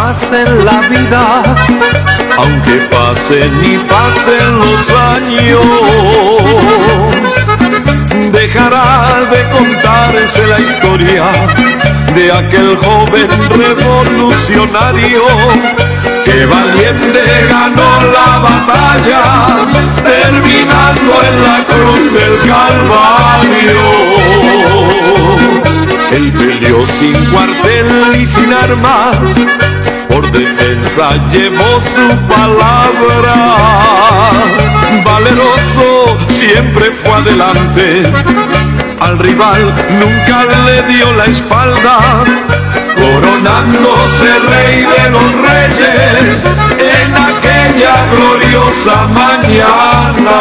pase en la vida, aunque pasen y pasen los años, dejará de contarse la historia de aquel joven revolucionario que valiente ganó la batalla, terminando en la cruz del Calvario. Él peleó sin cuartel y sin armas, por defensa llevó su palabra. Valeroso siempre fue adelante, al rival nunca le dio la espalda, coronándose rey de los reyes en aquella gloriosa mañana.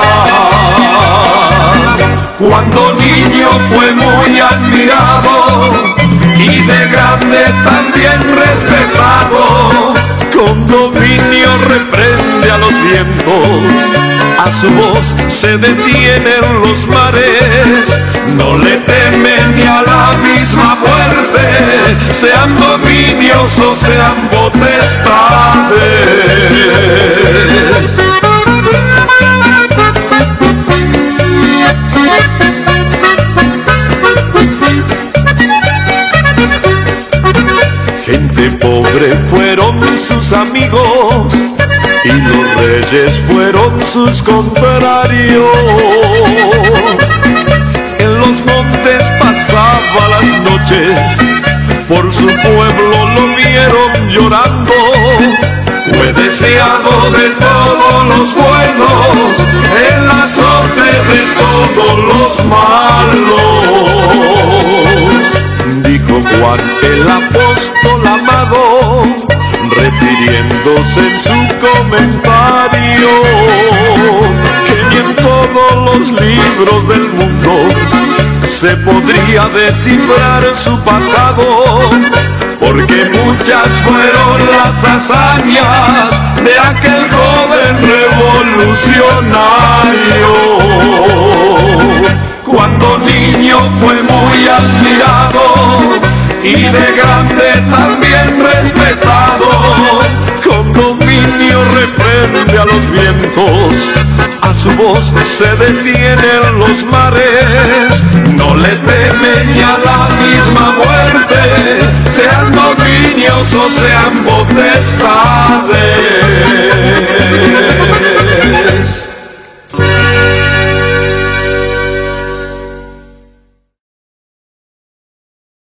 Cuando niño fue muy admirado y de grande también respetado, con dominio reprende a los vientos, a su voz se detienen los mares, no le temen ni a la misma muerte, sean dominios o sean potestades. Gente pobre fueron sus amigos y los reyes fueron sus contrarios. En los montes pasaba las noches, por su pueblo lo vieron llorando. Fue deseado de todos los buenos, el azote de todos los malos. Dijo Juan el apóstol amado, refiriéndose en su comentario, que ni en todos los libros del mundo se podría descifrar su pasado, porque muchas fueron las hazañas de aquel joven revolucionario. Cuando niño fue muy admirado y de grande también respetado, con dominio reprende a los vientos, a su voz se detienen los mares, no le teme ni a la misma muerte, sean dominios o sean potestades.